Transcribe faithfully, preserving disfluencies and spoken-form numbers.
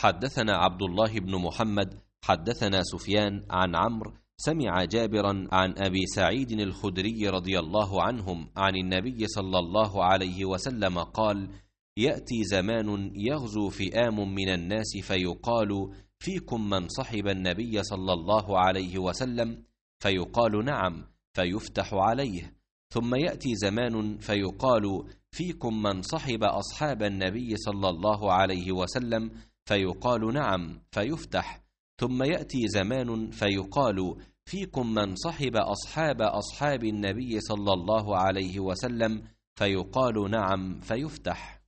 حدثنا عبد الله بن محمد حدثنا سفيان عن عمرو سمع جابرا عن أبي سعيد الخدري رضي الله عنهم عن النبي صلى الله عليه وسلم قال: يأتي زمان يغزو فئام من الناس فيقال: فيكم من صحب النبي صلى الله عليه وسلم؟ فيقال: نعم، فيفتح عليه. ثم يأتي زمان فيقال: فيكم من صحب أصحاب النبي صلى الله عليه وسلم؟ فيقال: نعم، فيفتح. ثم يأتي زمان فيقال: فيكم من صحب أصحاب أصحاب النبي صلى الله عليه وسلم؟ فيقال: نعم، فيفتح.